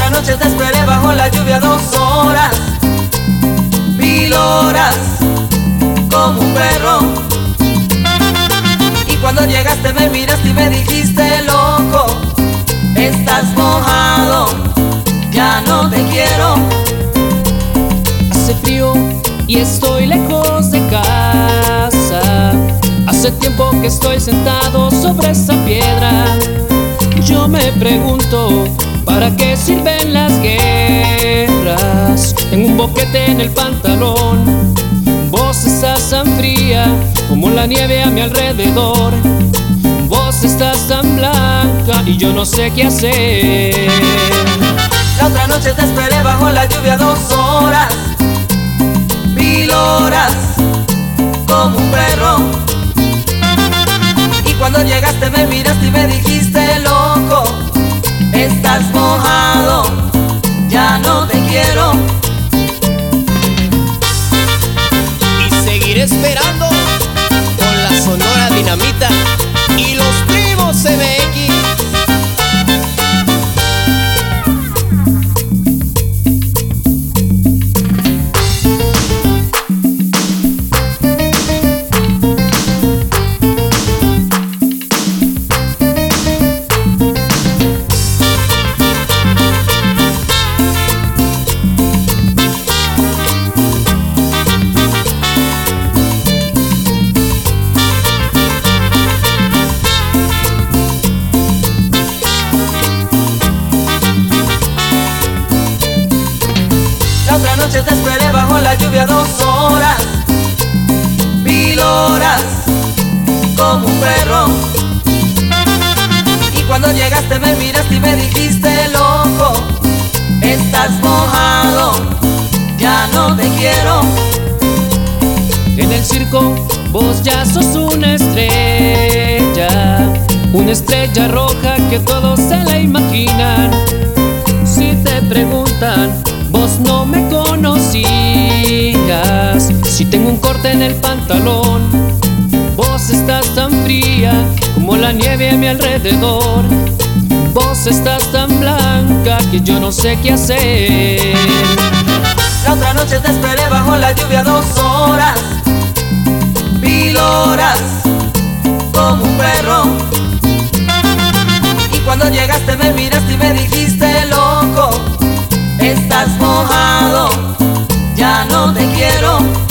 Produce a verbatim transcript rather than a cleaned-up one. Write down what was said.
otra noche te esperé bajo la lluvia dos horas, mil horas, como un perro. Y cuando llegaste me miraste y me dijiste: loco, estás mojado, ya no te quiero. Hace frío y estoy lejos de casa. Hace tiempo que estoy sentado sobre esa piedra. Yo me pregunto, ¿para qué sirven las guerras? Tengo un boquete en el pantalón. Vos estás tan fría como la nieve a mi alrededor. Vos estás tan blanca y yo no sé qué hacer. La otra noche te esperé bajo la lluvia dos horas, mil horas, como un perro. Y cuando llegaste me miraste y me dijiste: loco, estás mojado, ya no te quiero. Y seguiré esperando con la Sonora Dinamita y los Primos C B X. La otra noche te esperé bajo la lluvia dos horas, mil horas, como un perro. Y cuando llegaste me miraste y me dijiste: loco, estás mojado, ya no te quiero. En el circo vos ya sos una estrella, una estrella roja que todos se la imaginan. Si te preguntan, vos no me conocías. Si tengo un corte en el pantalón, vos estás tan fría como la nieve a mi alrededor. Vos estás tan blanca que yo no sé qué hacer. La otra noche te esperé bajo la lluvia dos horas, mil horas, como un perro. Y cuando llegaste me miraste y me dijiste: loco, estás mojado, ya no te quiero.